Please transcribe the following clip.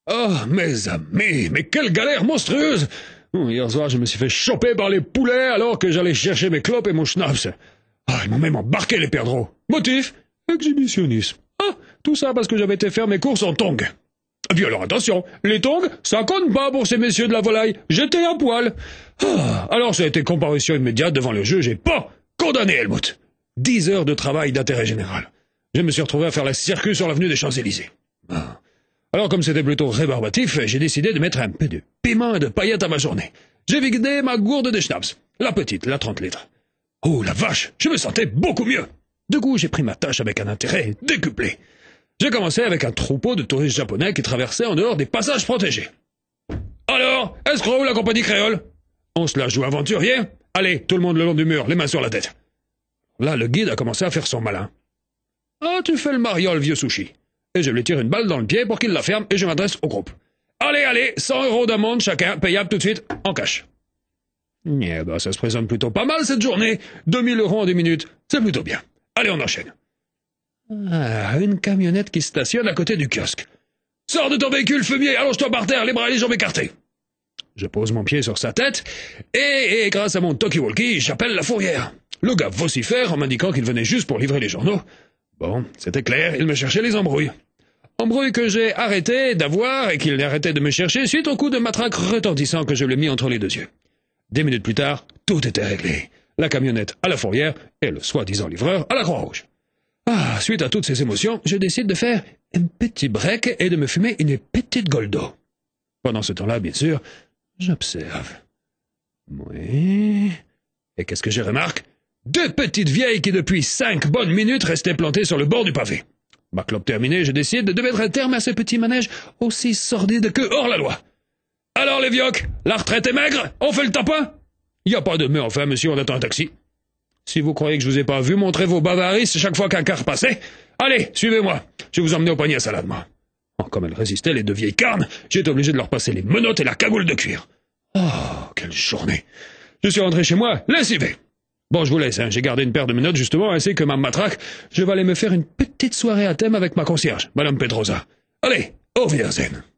Oh, mes amis, mais quelle galère monstrueuse! Hier soir, je me suis fait choper par les poulets alors que j'allais chercher mes clopes et mon schnapps. Ah, ils m'ont même embarqué, les perdreaux. Motif? Exhibitionnisme. Ah, tout ça parce que j'avais été faire mes courses en tongs. Et puis alors attention, les tongs, ça compte pas pour ces messieurs de la volaille. J'étais à poil. Ah, alors ça a été comparution immédiate devant le juge et pas condamné, Helmut. 10 heures de travail d'intérêt général. Je me suis retrouvé à faire la circus sur l'avenue des Champs-Élysées. Ah. Alors comme c'était plutôt rébarbatif, j'ai décidé de mettre un peu de piment et de paillettes à ma journée. J'ai vidé ma gourde de schnapps, la petite, la 30 litres. Oh la vache, je me sentais beaucoup mieux. Du coup, j'ai pris ma tâche avec un intérêt décuplé. J'ai commencé avec un troupeau de touristes japonais qui traversaient en dehors des passages protégés. Alors, escroc ou la compagnie créole? On se la joue aventurier? Allez, tout le monde le long du mur, les mains sur la tête. Là, le guide a commencé à faire son malin. Ah, tu fais le mariole, vieux sushi. Et je lui tire une balle dans le pied pour qu'il la ferme et je m'adresse au groupe. Allez, 100 € d'amende chacun, payable tout de suite, en cash. Eh ben, ça se présente plutôt pas mal cette journée. 2000 € en 10 minutes, c'est plutôt bien. Allez, on enchaîne. Ah, une camionnette qui stationne à côté du kiosque. Sors de ton véhicule, fumier, allonge-toi par terre, les bras et les jambes écartés. Je pose mon pied sur sa tête, et grâce à mon talkie-walkie, j'appelle la fourrière. Le gars vocifère en m'indiquant qu'il venait juste pour livrer les journaux. Bon, c'était clair, il me cherchait les embrouilles. Embrouilles que j'ai arrêté d'avoir et qu'il arrêtait de me chercher suite au coup de matraque retentissant que je lui ai mis entre les deux yeux. 10 minutes plus tard, tout était réglé. La camionnette à la fourrière et le soi-disant livreur à la Croix-Rouge. Ah, suite à toutes ces émotions, je décide de faire un petit break et de me fumer une petite Goldo. Pendant ce temps-là, bien sûr, j'observe. Oui. Et qu'est-ce que je remarque? 2 petites vieilles qui depuis 5 bonnes minutes restaient plantées sur le bord du pavé. Ma clope terminée, je décide de mettre un terme à ce petit manège aussi sordide que hors la loi. Alors les vioques, la retraite est maigre? On fait le tapin? Y a pas de mais enfin, monsieur, on attend un taxi. Si vous croyez que je vous ai pas vu montrer vos bavarisses chaque fois qu'un car passait, allez, suivez-moi, je vais vous emmener au panier à salade, moi. Oh, comme elles résistaient, les 2 vieilles carnes, j'ai été obligé de leur passer les menottes et la cagoule de cuir. Oh, quelle journée. Je suis rentré chez moi, lessivé. Bon, je vous laisse, hein. J'ai gardé une paire de menottes justement, ainsi que ma matraque. Je vais aller me faire une petite soirée à thème avec ma concierge, Madame Pedrosa. Allez, au Wiedersehen.